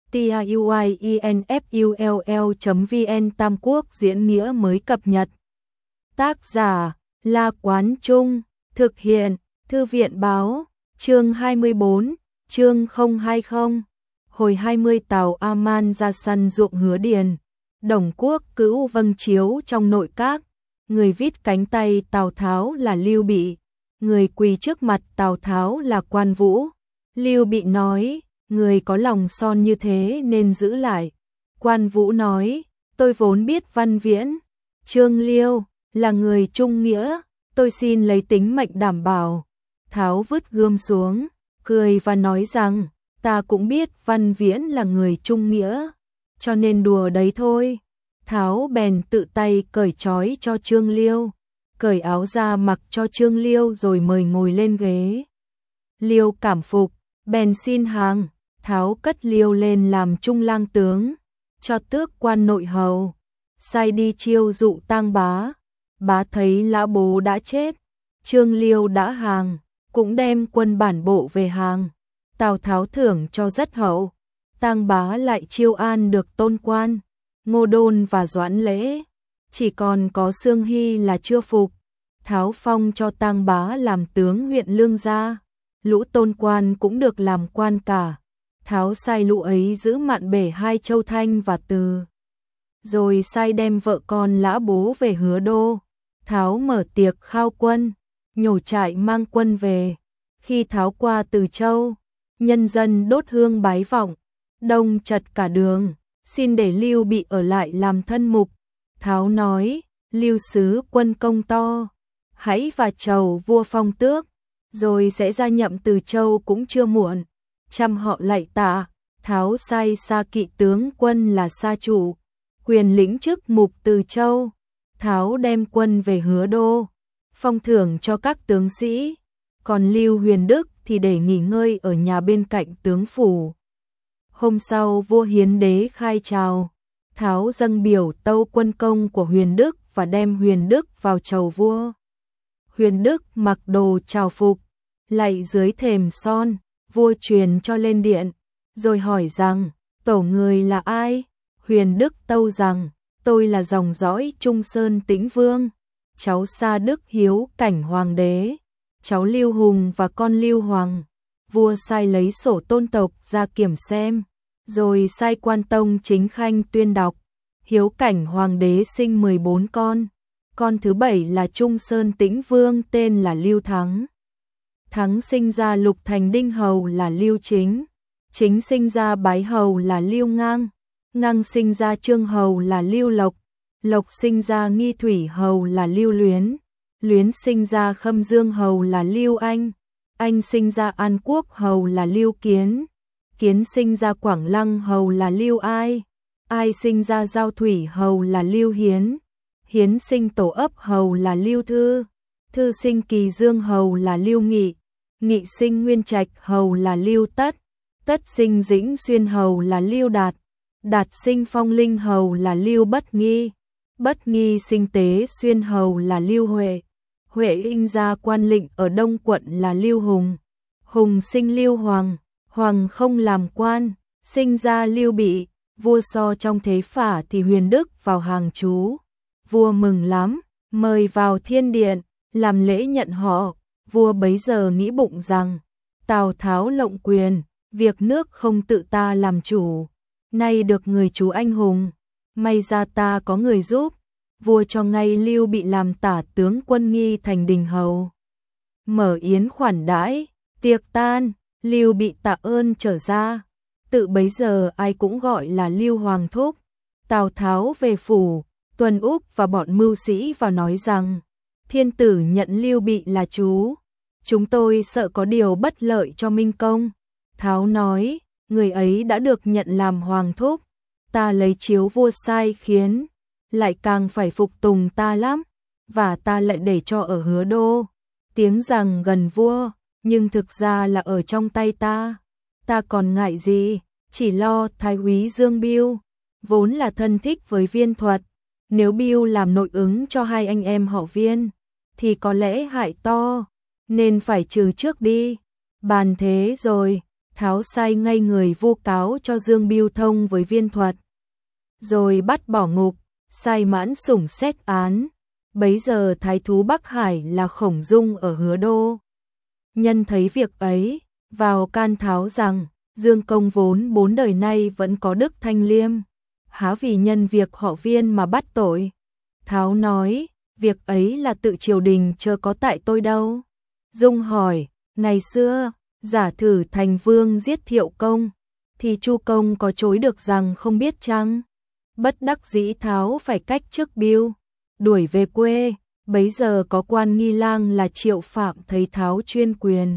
tiuinfull.vn Tam Quốc diễn nghĩa mới cập nhật. Tác giả La Quán Trung, thực hiện Thư viện Báo, chương 24, chương 020. Hồi 20 Tào A-man ra săn ruộng hứa điền. Đồng Quốc cữu vâng chiếu trong nội các, người vít cánh tay Tào Tháo là Lưu Bị, người quỳ trước mặt Tào Tháo là Quan Vũ. Lưu Bị nói, người có lòng son như thế nên giữ lại. Quan Vũ nói, tôi vốn biết Văn Viễn, Trương Liêu là người trung nghĩa, tôi xin lấy tính mệnh đảm bảo. Tháo vứt gươm xuống, cười và nói rằng, ta cũng biết Văn Viễn là người trung nghĩa, cho nên đùa đấy thôi. Tháo bèn tự tay cởi trói cho Trương Liêu, cởi áo ra mặc cho Trương Liêu rồi mời ngồi lên ghế. Liêu cảm phục, bèn xin hàng. Tháo cất Liêu lên làm trung lang tướng, cho tước quan nội hầu, sai đi chiêu dụ Tang Bá. Bá thấy lã bố đã chết, Trương Liêu đã hàng, cũng đem quân bản bộ về hàng. Tào Tháo thưởng cho rất hậu. Tang Bá lại chiêu an được Tôn Quan, Ngô Đôn và Doãn Lễ, chỉ còn có Xương Hy là chưa phục. Tháo phong cho Tang Bá làm tướng huyện Lương Gia, lũ Tôn Quan cũng được làm quan cả. Tháo sai lũ ấy giữ mạn bể hai châu Thanh và Từ, rồi sai đem vợ con lã bố về Hứa Đô. Tháo mở tiệc khao quân, nhổ trại mang quân về. Khi Tháo qua Từ Châu, nhân dân đốt hương bái vọng, đông chật cả đường, xin để Lưu Bị ở lại làm thân mục. Tháo nói, Lưu sứ quân công to, hãy và chầu vua phong tước, rồi sẽ ra nhậm Từ Châu cũng chưa muộn. Trăm họ lạy tạ. Tháo sai Sa Kỵ tướng quân là Sa Chủ, quyền lĩnh chức mục Từ Châu. Tháo đem quân về Hứa Đô, phong thưởng cho các tướng sĩ, còn Lưu Huyền Đức thì để nghỉ ngơi ở nhà bên cạnh tướng phủ. Hôm sau vua Hiến Đế khai chào, Tháo dâng biểu tâu quân công của Huyền Đức và đem Huyền Đức vào chầu vua. Huyền Đức mặc đồ chào phục, lạy dưới thềm son. Vua truyền cho lên điện, rồi hỏi rằng, tổ người là ai? Huyền Đức tâu rằng, tôi là dòng dõi Trung Sơn Tĩnh Vương, cháu Sa Đức Hiếu Cảnh Hoàng đế, cháu Lưu Hùng và con Lưu Hoàng. Vua sai lấy sổ tôn tộc ra kiểm xem, rồi sai quan tông chính khanh tuyên đọc. Hiếu Cảnh Hoàng đế sinh 14 con thứ 7 là Trung Sơn Tĩnh Vương tên là Lưu Thắng. Thắng sinh ra Lục Thành Đinh Hầu là Lưu Chính, Chính sinh ra Bái Hầu là Lưu Ngang, Ngang sinh ra Trương Hầu là Lưu Lộc, Lộc sinh ra Nghi Thủy Hầu là Lưu Luyến, Luyến sinh ra Khâm Dương Hầu là Lưu Anh, Anh sinh ra An Quốc Hầu là Lưu Kiến, Kiến sinh ra Quảng Lăng Hầu là Lưu Ai, Ai sinh ra Giao Thủy Hầu là Lưu Hiến, Hiến sinh Tổ Ấp Hầu là Lưu Thư, Thư sinh Kỳ Dương Hầu là Lưu Nghị, Nghị sinh Nguyên Trạch Hầu là Lưu Tất, Tất sinh Dĩnh Xuyên Hầu là Lưu Đạt, Đạt sinh Phong Linh Hầu là Lưu Bất Nghi, Bất Nghi sinh Tế Xuyên Hầu là Lưu Huệ, Huệ sinh ra Quan Lĩnh ở Đông Quận là Lưu Hùng, Hùng sinh Lưu Hoàng, Hoàng không làm quan, sinh ra Lưu Bị. Vua so trong thế phả thì Huyền Đức vào hàng trú. Vua mừng lắm, mời vào thiên điện, làm lễ nhận họ. Vua bấy giờ nghĩ bụng rằng, Tào Tháo lộng quyền, việc nước không tự ta làm chủ, nay được người chú anh hùng, may ra ta có người giúp. Vua cho ngay Lưu Bị làm tả tướng quân nghi thành đình hầu. Mở yến khoản đãi, tiệc tan, Lưu Bị tạ ơn trở ra. Tự bấy giờ ai cũng gọi là Lưu Hoàng thúc. Tào Tháo về phủ, Tuần Úc và bọn mưu sĩ vào nói rằng, thiên tử nhận Lưu Bị là chú, chúng tôi sợ có điều bất lợi cho Minh Công. Tháo nói, người ấy đã được nhận làm hoàng thúc, ta lấy chiếu vua sai khiến, lại càng phải phục tùng ta lắm, và ta lại để cho ở Hứa Đô, tiếng rằng gần vua, nhưng thực ra là ở trong tay ta. Ta còn ngại gì, chỉ lo Thái úy Dương Bưu, vốn là thân thích với Viên Thuật, nếu Bưu làm nội ứng cho hai anh em họ Viên, thì có lẽ hại to, nên phải trừ trước đi. Bàn thế rồi, Tháo sai ngay người vu cáo cho Dương Bưu thông với Viên Thuật, rồi bắt bỏ ngục, sai Mãn Sủng xét án. Bấy giờ thái thú Bắc Hải là Khổng Dung ở Hứa Đô. Nhân thấy việc ấy, vào can Tháo rằng, Dương công vốn 4 đời nay vẫn có đức thanh liêm, há vì nhân việc họ Viên mà bắt tội. Tháo nói, việc ấy là tự triều đình chớ có tại tôi đâu. Dung hỏi, ngày xưa, giả thử thành vương giết Thiệu công, thì Chu công có chối được rằng không biết chăng? Bất đắc dĩ Tháo phải cách chức Bưu, đuổi về quê. Bấy giờ có quan nghi lang là Triệu Phạm thấy Tháo chuyên quyền,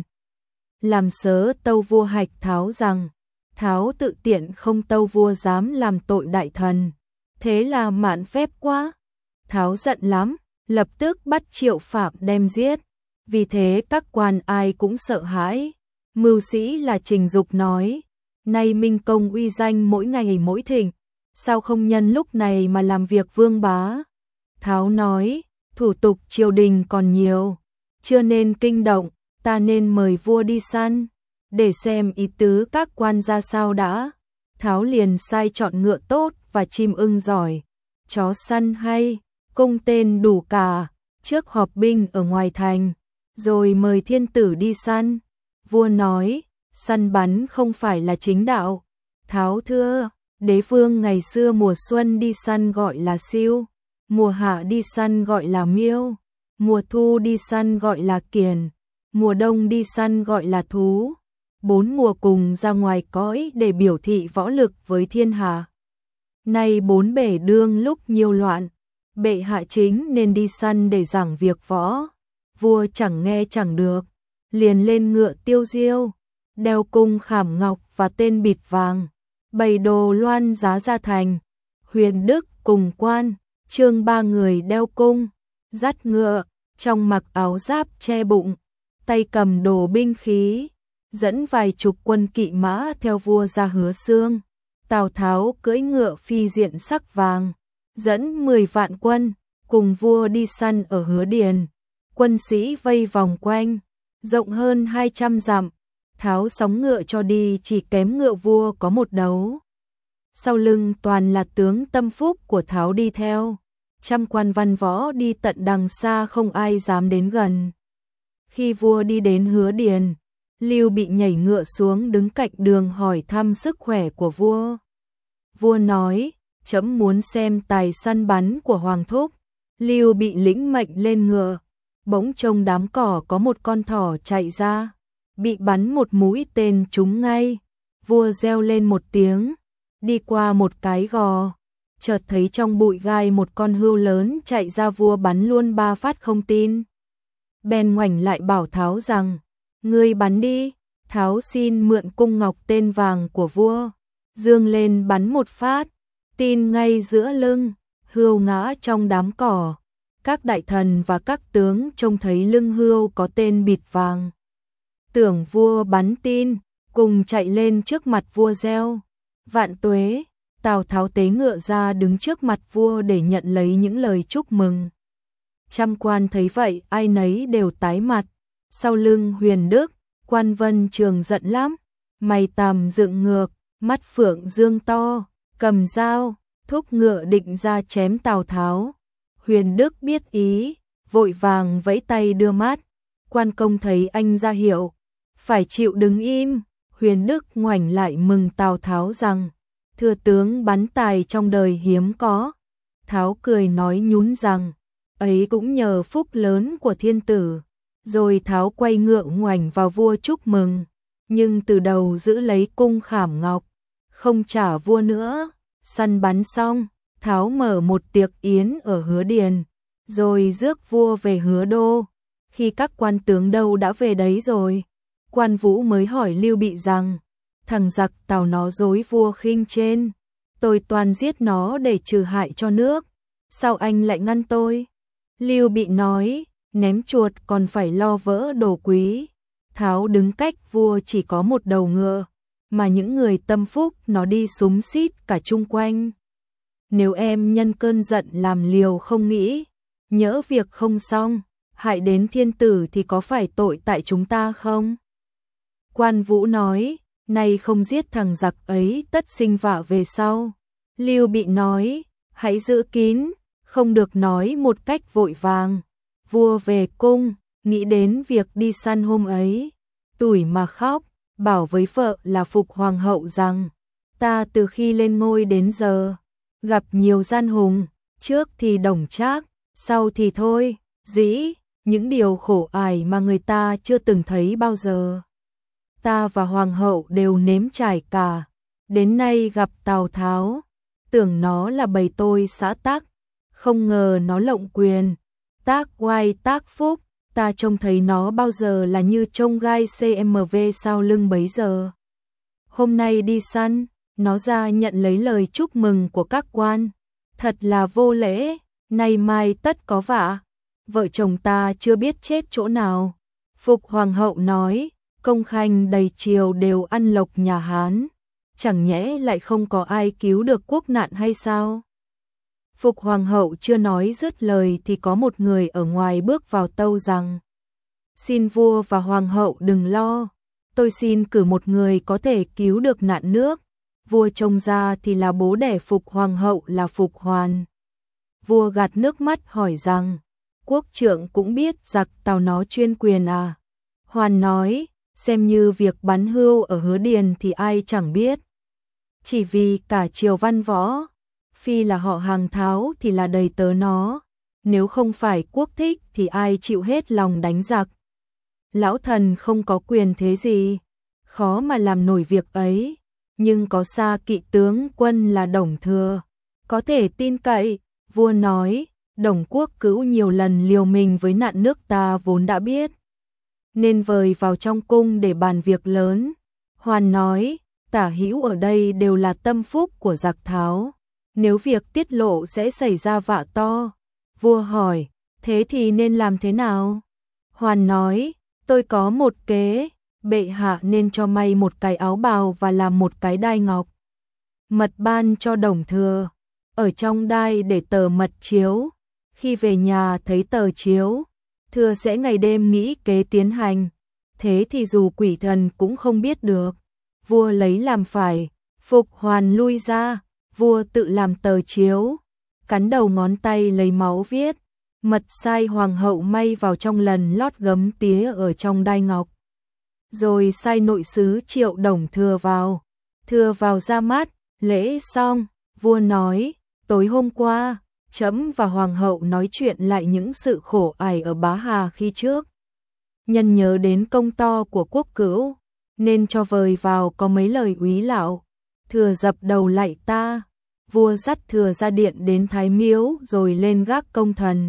làm sớ tâu vua hạch Tháo rằng, Tháo tự tiện không tâu vua dám làm tội đại thần, thế là mạn phép quá. Tháo giận lắm, lập tức bắt Triệu Phạm đem giết. Vì thế các quan ai cũng sợ hãi. Mưu sĩ là Trình Dục nói, nay Minh công uy danh mỗi ngày mỗi thịnh, sao không nhân lúc này mà làm việc vương bá? Tháo nói, thủ tục triều đình còn nhiều, chưa nên kinh động, ta nên mời vua đi săn, để xem ý tứ các quan ra sao đã. Tháo liền sai chọn ngựa tốt và chim ưng giỏi, chó săn hay, cung tên đủ cả, trước họp binh ở ngoài thành, rồi mời thiên tử đi săn. Vua nói, săn bắn không phải là chính đạo. Tháo thưa, đế vương ngày xưa mùa xuân đi săn gọi là siêu, mùa hạ đi săn gọi là miêu, mùa thu đi săn gọi là kiền, mùa đông đi săn gọi là thú. 4 mùa cùng ra ngoài cõi để biểu thị võ lực với thiên hạ. Nay 4 bể đương lúc nhiều loạn, bệ hạ chính nên đi săn để giảng việc võ. Vua chẳng nghe chẳng được, liền lên ngựa tiêu diêu, đeo cung khảm ngọc và tên bịt vàng, bày đồ loan giá ra thành. Huyền Đức cùng quan, Trương 3 người đeo cung, dắt ngựa, trong mặc áo giáp che bụng, tay cầm đồ binh khí, dẫn vài chục quân kỵ mã theo vua ra Hứa Xương. Tào Tháo cưỡi ngựa phi diện sắc vàng, dẫn 10 vạn quân, cùng vua đi săn ở Hứa Điền. Quân sĩ vây vòng quanh, rộng hơn 200 dặm. Tháo sóng ngựa cho đi chỉ kém ngựa vua có một đấu. Sau lưng toàn là tướng tâm phúc của Tháo đi theo. Trăm quan văn võ đi tận đằng xa không ai dám đến gần. Khi vua đi đến Hứa Điền, Lưu Bị nhảy ngựa xuống đứng cạnh đường hỏi thăm sức khỏe của vua. Vua nói, trẫm muốn xem tài săn bắn của Hoàng thúc. Lưu Bị lĩnh mệnh lên ngựa. Bỗng trông đám cỏ có một con thỏ chạy ra, bị bắn một mũi tên trúng ngay. Vua reo lên một tiếng, đi qua một cái gò, chợt thấy trong bụi gai một con hươu lớn chạy ra. Vua bắn luôn 3 phát không tin, bèn ngoảnh lại bảo Tháo rằng, ngươi bắn đi. Tháo xin mượn cung ngọc tên vàng của vua, dương lên bắn một phát, tin ngay giữa lưng, hươu ngã trong đám cỏ. Các đại thần và các tướng trông thấy lưng hươu có tên bịt vàng, tưởng vua bắn tin, cùng chạy lên trước mặt vua reo, vạn tuế. Tào Tháo tế ngựa ra đứng trước mặt vua để nhận lấy những lời chúc mừng. Trăm quan thấy vậy ai nấy đều tái mặt. Sau lưng Huyền Đức, quan Vân Trường giận lắm, mày tằm dựng ngược, mắt phượng dương to, cầm dao, thúc ngựa định ra chém Tào Tháo. Huyền Đức biết ý, vội vàng vẫy tay đưa mắt. Quan công thấy anh ra hiệu, phải chịu đứng im. Huyền Đức ngoảnh lại mừng Tào Tháo rằng, thưa tướng bắn tài trong đời hiếm có. Tháo cười nói nhún rằng, ấy cũng nhờ phúc lớn của thiên tử. Rồi Tháo quay ngựa ngoảnh vào vua chúc mừng, nhưng từ đầu giữ lấy cung khảm ngọc, không trả vua nữa. Săn bắn xong, Tháo mở một tiệc yến ở Hứa Điền, rồi rước vua về Hứa Đô. Khi các quan tướng đâu đã về đấy rồi, Quan Vũ mới hỏi Lưu Bị rằng, thằng giặc Tào nó dối vua khinh trên, tôi toàn giết nó để trừ hại cho nước, sao anh lại ngăn tôi? Lưu Bị nói, ném chuột còn phải lo vỡ đồ quý. Tháo đứng cách vua chỉ có một đầu ngựa, mà những người tâm phúc nó đi xúm xít cả chung quanh. Nếu em nhân cơn giận làm liều không nghĩ, nhỡ việc không xong, hại đến thiên tử thì có phải tội tại chúng ta không? Quan Vũ nói, nay không giết thằng giặc ấy tất sinh vạ về sau. Lưu Bị nói, hãy giữ kín, không được nói một cách vội vàng. Vua về cung, nghĩ đến việc đi săn hôm ấy, tủi mà khóc, bảo với vợ là Phục Hoàng hậu rằng, ta từ khi lên ngôi đến giờ, gặp nhiều gian hùng, trước thì Đồng Trác, sau thì thôi, dĩ, những điều khổ ải mà người ta chưa từng thấy bao giờ. Ta và Hoàng hậu đều nếm trải cả, đến nay gặp Tào Tháo, tưởng nó là bầy tôi xã tắc, không ngờ nó lộng quyền, tác oai tác phúc, ta trông thấy nó bao giờ là như trông gai CMV sau lưng bấy giờ. Hôm nay đi săn, nó ra nhận lấy lời chúc mừng của các quan, thật là vô lễ, nay mai tất có vạ, vợ chồng ta chưa biết chết chỗ nào. Phục Hoàng hậu nói, công khanh đầy triều đều ăn lộc nhà Hán, chẳng nhẽ lại không có ai cứu được quốc nạn hay sao? Phục Hoàng hậu chưa nói dứt lời thì có một người ở ngoài bước vào tâu rằng, xin vua và Hoàng hậu đừng lo, tôi xin cử một người có thể cứu được nạn nước. Vua trông ra thì là bố đẻ Phục Hoàng hậu là Phục Hoàn. Vua gạt nước mắt hỏi rằng, quốc trượng cũng biết giặc Tào nó chuyên quyền à? Hoàn nói, xem như việc bắn hươu ở Hứa Điền thì ai chẳng biết. Chỉ vì cả triều văn võ, phi là họ Hàng Tháo thì là đầy tớ nó, nếu không phải quốc thích thì ai chịu hết lòng đánh giặc. Lão thần không có quyền thế gì, khó mà làm nổi việc ấy, nhưng có xa kỵ tướng quân là Đồng Thừa, có thể tin cậy. Vua nói, Đồng Quốc Cữu nhiều lần liều mình với nạn nước ta vốn đã biết, nên vời vào trong cung để bàn việc lớn. Hoàn nói, tả hữu ở đây đều là tâm phúc của giặc Tháo, nếu việc tiết lộ sẽ xảy ra vạ to. Vua hỏi, thế thì nên làm thế nào? Hoàn nói, tôi có một kế, bệ hạ nên cho may một cái áo bào và làm một cái đai ngọc. Mật ban cho Đồng Thừa, ở trong đai để tờ mật chiếu, khi về nhà thấy tờ chiếu, Thừa sẽ ngày đêm nghĩ kế tiến hành, thế thì dù quỷ thần cũng không biết được. Vua lấy làm phải, Phục Hoàn lui ra, vua tự làm tờ chiếu, cắn đầu ngón tay lấy máu viết, mật sai Hoàng hậu may vào trong lần lót gấm tía ở trong đai ngọc. Rồi sai nội sứ triệu Đồng Thừa vào, Thừa vào ra mắt, lễ xong, vua nói, tối hôm qua, trẫm và Hoàng hậu nói chuyện lại những sự khổ ải ở Bá Hà khi trước. Nhân nhớ đến công to của Quốc Cữu, nên cho vời vào có mấy lời úy lạo. Thừa dập đầu lạy ta, vua dắt Thừa ra điện đến Thái Miếu rồi lên gác công thần.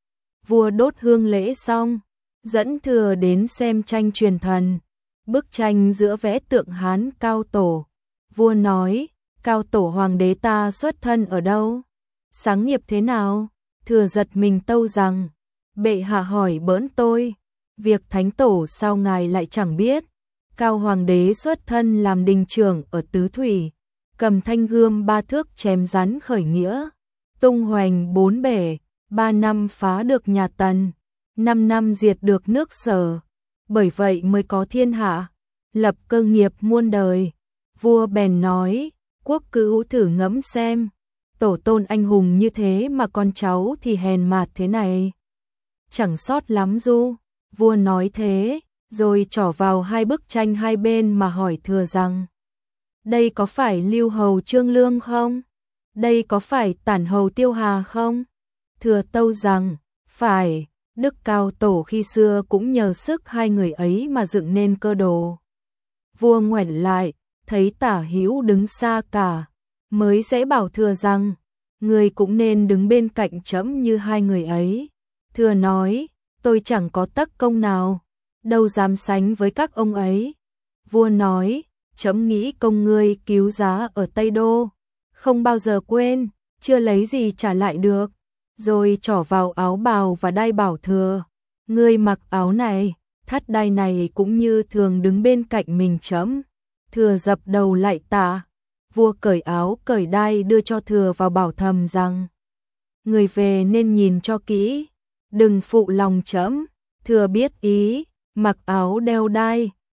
Vua đốt hương lễ xong, dẫn Thừa đến xem tranh truyền thần, bức tranh giữa vẽ tượng Hán Cao Tổ. Vua nói, Cao Tổ hoàng đế ta xuất thân ở đâu? Sáng nghiệp thế nào? Thừa giật mình tâu rằng, bệ hạ hỏi bỡn tôi, việc thánh tổ sao ngài lại chẳng biết? Cao hoàng đế xuất thân làm đình trưởng ở Tứ Thủy, cầm thanh gươm 3 thước chém rắn khởi nghĩa, tung hoành 4 bể, 3 năm phá được nhà Tần, 5 năm diệt được nước Sở, bởi vậy mới có thiên hạ, lập cơ nghiệp muôn đời. Vua bèn nói, Quốc Cữu thử ngẫm xem, tổ tôn anh hùng như thế mà con cháu thì hèn mạt thế này, chẳng sót lắm du. Vua nói thế, rồi trỏ vào hai bức tranh hai bên mà hỏi Thừa rằng, đây có phải Lưu hầu Trương Lương không? Đây có phải Tản hầu Tiêu Hà không? Thừa tâu rằng, phải, Đức Cao Tổ khi xưa cũng nhờ sức hai người ấy mà dựng nên cơ đồ. Vua ngoảnh lại, thấy Tả Hữu đứng xa cả, mới sẽ bảo Thừa rằng, người cũng nên đứng bên cạnh trẫm như hai người ấy. Thừa nói, tôi chẳng có tắc công nào, đâu dám sánh với các ông ấy. Vua nói, trẫm nghĩ công ngươi cứu giá ở Tây Đô, không bao giờ quên, chưa lấy gì trả lại được. Rồi trỏ vào áo bào và đai bảo Thừa, ngươi mặc áo này, thắt đai này cũng như thường đứng bên cạnh mình trẫm. Thừa dập đầu lạy tạ. Vua cởi áo cởi đai đưa cho Thừa vào bảo thầm rằng, người về nên nhìn cho kỹ, đừng phụ lòng trẫm. Thừa biết ý, mặc áo đeo đai,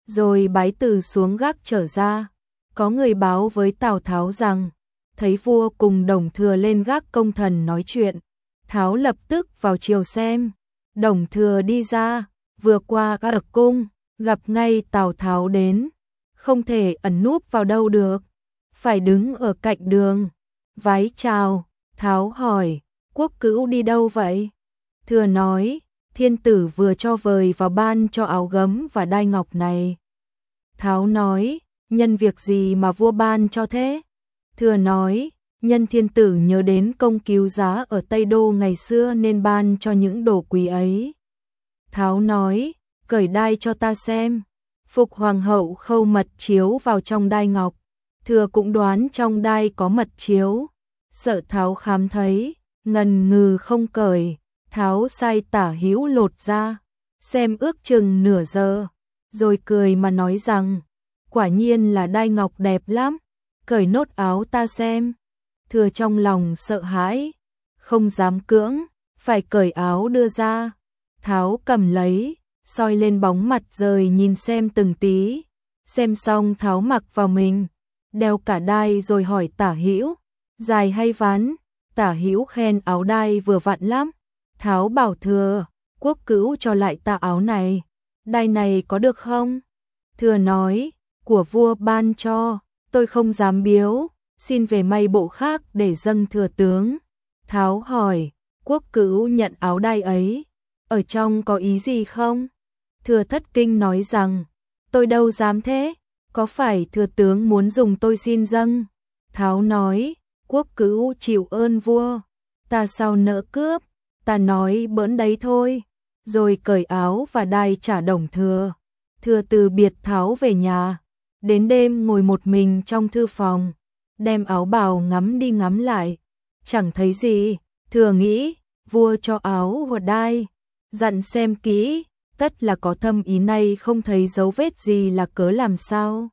rồi bái từ xuống gác trở ra. Có người báo với Tào Tháo rằng, thấy vua cùng Đồng Thừa lên gác công thần nói chuyện. Tháo lập tức vào chiều xem. Đồng Thừa đi ra, vừa qua ở cung, gặp ngay Tào Tháo đến. Không thể ẩn núp vào đâu được, phải đứng ở cạnh đường. Vái chào, Tháo hỏi, Quốc Cữu đi đâu vậy? Thừa nói, thiên tử vừa cho vời vào ban cho áo gấm và đai ngọc này. Tháo nói, nhân việc gì mà vua ban cho thế? Thừa nói, nhân thiên tử nhớ đến công cứu giá ở Tây Đô ngày xưa nên ban cho những đồ quý ấy. Tháo nói, cởi đai cho ta xem. Phục hoàng hậu khâu mật chiếu vào trong đai ngọc. Thừa cũng đoán trong đai có mật chiếu. Sợ Tháo khám thấy, ngần ngừ không cởi. Tháo sai Tả Hữu lột ra, xem ước chừng nửa giờ, rồi cười mà nói rằng, quả nhiên là đai ngọc đẹp lắm, cởi nốt áo ta xem. Thừa trong lòng sợ hãi, không dám cưỡng, phải cởi áo đưa ra. Tháo cầm lấy, soi lên bóng mặt rồi nhìn xem từng tí. Xem xong Tháo mặc vào mình, đeo cả đai rồi hỏi Tả Hữu, dài hay ván? Tả Hữu khen áo đai vừa vặn lắm. Tháo bảo Thừa, Quốc Cữu cho lại ta áo này, đai này có được không? Thừa nói, của vua ban cho, tôi không dám biếu, xin về may bộ khác để dâng thừa tướng. Tháo hỏi, Quốc Cữu nhận áo đai ấy, ở trong có ý gì không? Thừa thất kinh nói rằng, tôi đâu dám thế, có phải thừa tướng muốn dùng tôi xin dâng? Tháo nói, Quốc Cữu chịu ơn vua, ta sao nỡ cướp, ta nói bỡn đấy thôi. Rồi cởi áo và đai trả Đồng Thừa. Thừa từ biệt Tháo về nhà, đến đêm ngồi một mình trong thư phòng, đem áo bào ngắm đi ngắm lại, chẳng thấy gì. Thừa nghĩ, vua cho áo và đai, dặn xem kỹ, tất là có thâm ý, này không thấy dấu vết gì là cớ làm sao.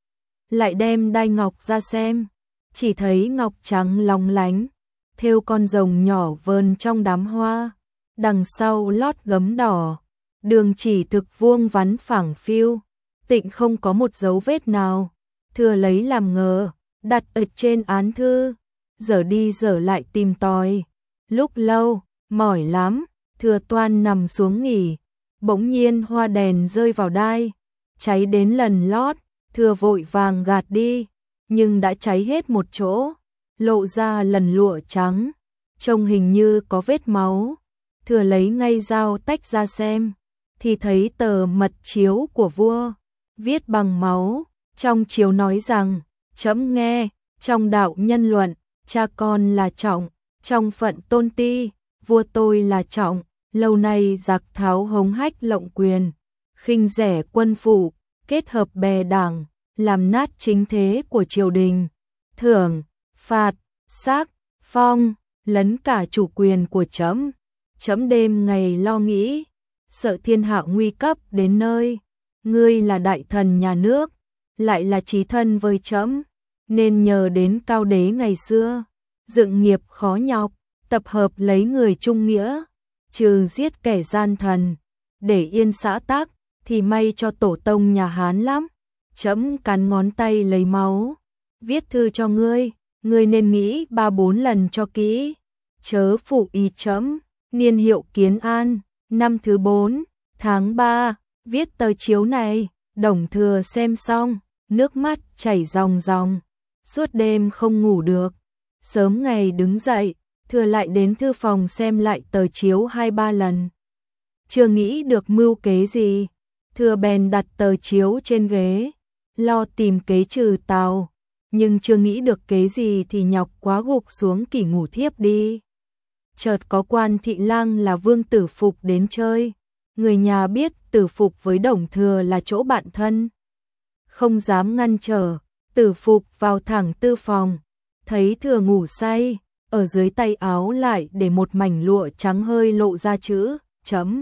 Lại đem đai ngọc ra xem, chỉ thấy ngọc trắng lóng lánh, thêu con rồng nhỏ vờn trong đám hoa, đằng sau lót gấm đỏ, đường chỉ thực vuông vắn phẳng phiu, tịnh không có một dấu vết nào. Thừa lấy làm ngờ, đặt ở trên án thư, dở đi dở lại tìm tòi. Lúc lâu, mỏi lắm, Thừa toan nằm xuống nghỉ, bỗng nhiên hoa đèn rơi vào đai, cháy đến lần lót. Thừa vội vàng gạt đi, nhưng đã cháy hết một chỗ, lộ ra lần lụa trắng, trông hình như có vết máu. Thừa lấy ngay dao tách ra xem, thì thấy tờ mật chiếu của vua, viết bằng máu. Trong chiếu nói rằng, trẫm nghe, trong đạo nhân luận, cha con là trọng, trong phận tôn ti, vua tôi là trọng. Lâu nay giặc Tháo hống hách lộng quyền, khinh rẻ quân phụ, kết hợp bè đảng, làm nát chính thế của triều đình, thưởng, phạt, xác, phong, lấn cả chủ quyền của trẫm. Trẫm đêm ngày lo nghĩ, sợ thiên hạ nguy cấp đến nơi. Ngươi là đại thần nhà nước, lại là chí thân với trẫm, nên nhờ đến cao đế ngày xưa, dựng nghiệp khó nhọc, tập hợp lấy người trung nghĩa, trừ giết kẻ gian thần, để yên xã tắc, thì may cho tổ tông nhà Hán lắm. Trẫm cắn ngón tay lấy máu, viết thư cho ngươi, ngươi nên nghĩ 3-4 lần cho kỹ, chớ phụ ý trẫm. Niên hiệu Kiến An, năm thứ 4, tháng 3, viết tờ chiếu này. Đồng Thừa xem xong, nước mắt chảy ròng ròng, suốt đêm không ngủ được. Sớm ngày đứng dậy, Thừa lại đến thư phòng xem lại tờ chiếu 2-3 lần. Chưa nghĩ được mưu kế gì, Thừa bèn đặt tờ chiếu trên ghế, lo tìm kế trừ Tào, nhưng chưa nghĩ được kế gì thì nhọc quá gục xuống kỷ ngủ thiếp đi. Chợt có quan thị lang là Vương Tử Phục đến chơi, người nhà biết Tử Phục với Đồng Thừa là chỗ bạn thân, không dám ngăn trở. Tử Phục vào thẳng tư phòng, thấy Thừa ngủ say, ở dưới tay áo lại để một mảnh lụa trắng hơi lộ ra chữ chấm.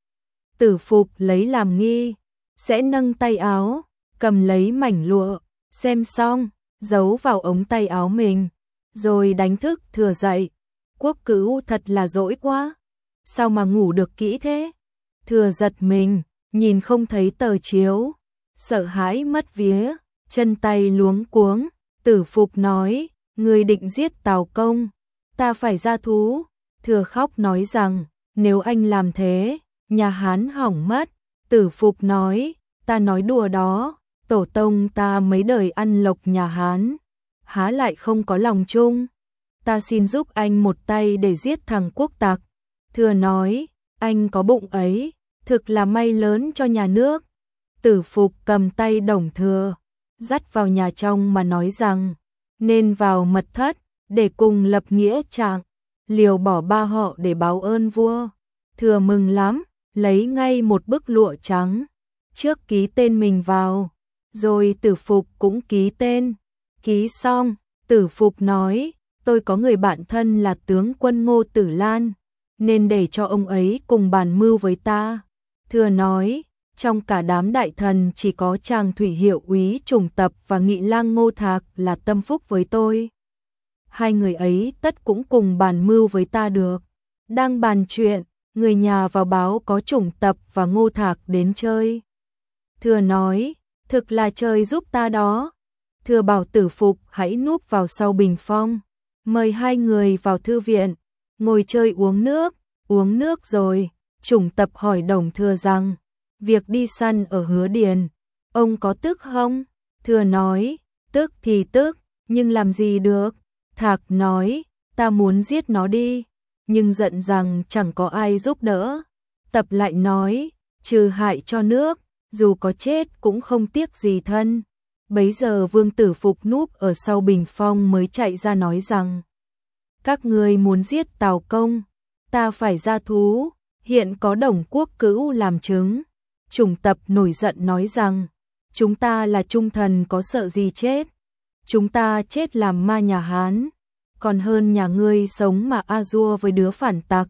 Tử Phục lấy làm nghi, sẽ nâng tay áo, cầm lấy mảnh lụa, xem xong, giấu vào ống tay áo mình, rồi đánh thức Thừa dậy. Quốc Cữu thật là dỗi quá, sao mà ngủ được kỹ thế? Thừa giật mình, nhìn không thấy tờ chiếu, sợ hãi mất vía, chân tay luống cuống. Tử Phục nói, ngươi định giết Tào Công, ta phải ra thú. Thừa khóc nói rằng, nếu anh làm thế, nhà Hán hỏng mất. Tử Phục nói, ta nói đùa đó, tổ tông ta mấy đời ăn lộc nhà Hán, há lại không có lòng chung. Ta xin giúp anh một tay để giết thằng quốc tặc. Thừa nói, anh có bụng ấy, thực là may lớn cho nhà nước. Tử Phục cầm tay Đồng Thừa, dắt vào nhà trong mà nói rằng, nên vào mật thất, để cùng lập nghĩa trạng, liều bỏ ba họ để báo ơn vua. Thừa mừng lắm, lấy ngay một bức lụa trắng, trước ký tên mình vào, rồi Tử Phục cũng ký tên. Ký xong, Tử Phục nói, tôi có người bạn thân là tướng quân Ngô Tử Lan, nên để cho ông ấy cùng bàn mưu với ta. Thừa nói, trong cả đám đại thần chỉ có chàng thủy hiệu úy Trùng Tập và nghị lang Ngô Thạc là tâm phúc với tôi. Hai người ấy tất cũng cùng bàn mưu với ta được. Đang bàn chuyện, người nhà vào báo có Trùng Tập và Ngô Thạc đến chơi. Thừa nói, thực là trời giúp ta đó. Thừa bảo Tử Phục hãy núp vào sau bình phong, mời hai người vào thư viện, ngồi chơi uống nước rồi. Trùng Tập hỏi Đồng Thừa rằng, việc đi săn ở Hứa Điền, ông có tức không? Thừa nói, tức thì tức, nhưng làm gì được. Thạc nói, ta muốn giết nó đi, nhưng giận rằng chẳng có ai giúp đỡ. Tập lại nói, trừ hại cho nước, dù có chết cũng không tiếc gì thân. Bấy giờ Vương Tử Phục núp ở sau bình phong mới chạy ra nói rằng, các ngươi muốn giết Tào Công, ta phải ra thú, hiện có Đồng Quốc Cữu làm chứng. Trùng Tập nổi giận nói rằng, chúng ta là trung thần có sợ gì chết, chúng ta chết làm ma nhà Hán, còn hơn nhà ngươi sống mà a dua với đứa phản tặc.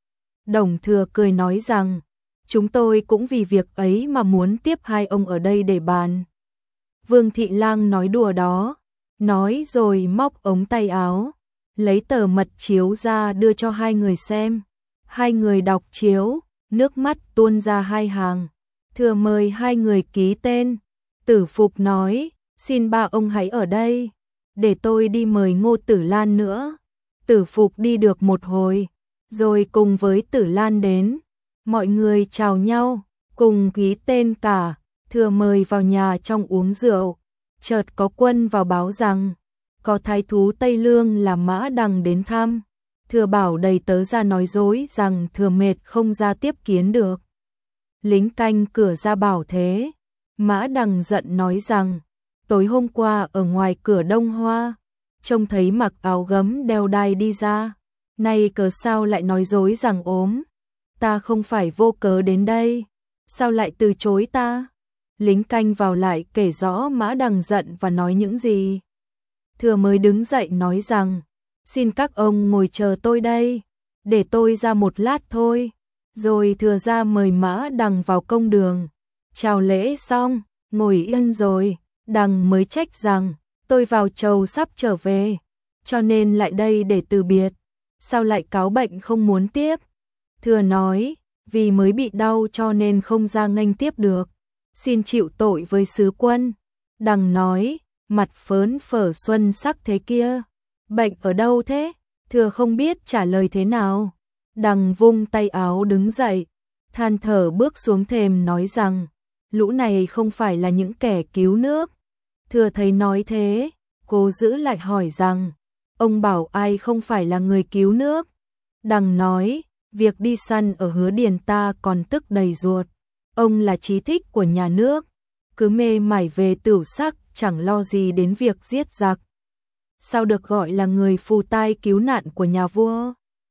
Đồng Thừa cười nói rằng, chúng tôi cũng vì việc ấy mà muốn tiếp hai ông ở đây để bàn. Vương Thị Lang nói đùa đó, nói rồi móc ống tay áo, lấy tờ mật chiếu ra đưa cho hai người xem. Hai người đọc chiếu, nước mắt tuôn ra hai hàng. Thừa mời hai người ký tên. Tử Phục nói, xin ba ông hãy ở đây, để tôi đi mời Ngô Tử Lan nữa. Tử Phục đi được một hồi, rồi cùng với Tử Lan đến. Mọi người chào nhau, cùng ký tên cả. Thừa mời vào nhà trong uống rượu. Chợt có quân vào báo rằng, có thái thú Tây Lương là Mã Đằng đến thăm. Thừa bảo đầy tớ ra nói dối rằng Thừa mệt không ra tiếp kiến được. Lính canh cửa ra bảo thế. Mã Đằng giận nói rằng, tối hôm qua ở ngoài cửa Đông Hoa, trông thấy mặc áo gấm đeo đai đi ra, nay cớ sao lại nói dối rằng ốm. Ta không phải vô cớ đến đây, sao lại từ chối ta? Lính canh vào lại kể rõ Mã Đằng giận và nói những gì. Thừa mới đứng dậy nói rằng, xin các ông ngồi chờ tôi đây, để tôi ra một lát thôi. Rồi Thừa ra mời Mã Đằng vào công đường. Chào lễ xong, ngồi yên rồi, Đằng mới trách rằng, tôi vào chầu sắp trở về, cho nên lại đây để từ biệt. Sao lại cáo bệnh không muốn tiếp? Thừa nói, vì mới bị đau cho nên không ra nghênh tiếp được, xin chịu tội với sứ quân. Đằng nói, mặt phớn phở xuân sắc thế kia, bệnh ở đâu thế? Thừa không biết trả lời thế nào. Đằng vung tay áo đứng dậy, than thở bước xuống thềm nói rằng, lũ này không phải là những kẻ cứu nước. Thừa thấy nói thế, cố giữ lại hỏi rằng, ông bảo ai không phải là người cứu nước? Đằng nói, việc đi săn ở Hứa Điền ta còn tức đầy ruột. Ông là chí thích của nhà nước, cứ mê mải về tửu sắc, chẳng lo gì đến việc giết giặc. Sao được gọi là người phù tai cứu nạn của nhà vua?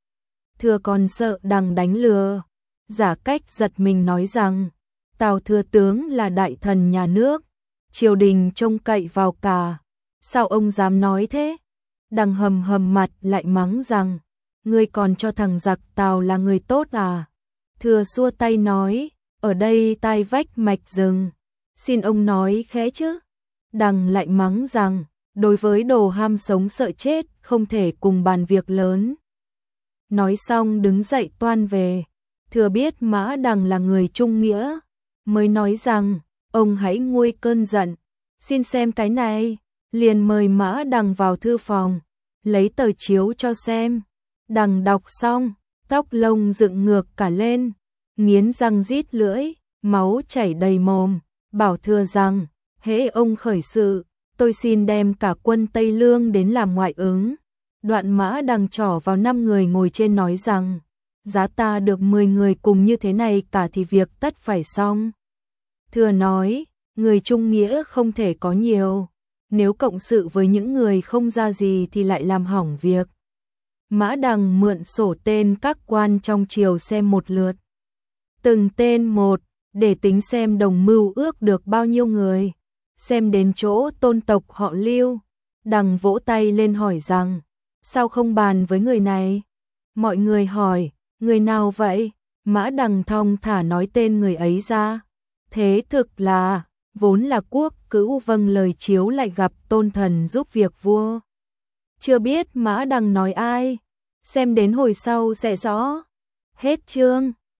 Thừa còn sợ Đằng đánh lừa, giả cách giật mình nói rằng, Tào thừa tướng là đại thần nhà nước, triều đình trông cậy vào cả, sao ông dám nói thế? Đằng hầm hầm mặt lại mắng rằng, ngươi còn cho thằng giặc Tào là người tốt à? Thừa xua tay nói, ở đây tai vách mạch rừng, xin ông nói khẽ chứ. Đằng lại mắng rằng, đối với đồ ham sống sợ chết không thể cùng bàn việc lớn. Nói xong đứng dậy toan về. Thừa biết Mã Đằng là người trung nghĩa, mới nói rằng, ông hãy nguôi cơn giận, xin xem cái này, liền mời Mã Đằng vào thư phòng, lấy tờ chiếu cho xem. Đằng đọc xong, tóc lông dựng ngược cả lên, nghiến răng rít lưỡi, máu chảy đầy mồm, bảo thưa rằng, hễ ông khởi sự, tôi xin đem cả quân Tây Lương đến làm ngoại ứng. Đoạn Mã Đằng trỏ vào 5 người ngồi trên nói rằng, giá ta được 10 người cùng như thế này cả thì việc tất phải xong. Thừa nói, người trung nghĩa không thể có nhiều, nếu cộng sự với những người không ra gì thì lại làm hỏng việc. Mã Đằng mượn sổ tên các quan trong triều xem một lượt, từng tên một, để tính xem đồng mưu ước được bao nhiêu người. Xem đến chỗ tôn tộc họ Lưu, Đằng vỗ tay lên hỏi rằng, sao không bàn với người này? Mọi người hỏi, người nào vậy? Mã Đằng thong thả nói tên người ấy ra. Thế thực là, vốn là quốc cữu vâng lời chiếu lại gặp tôn thần giúp việc vua. Chưa biết Mã Đằng nói ai, xem đến hồi sau sẽ rõ. Hết chương.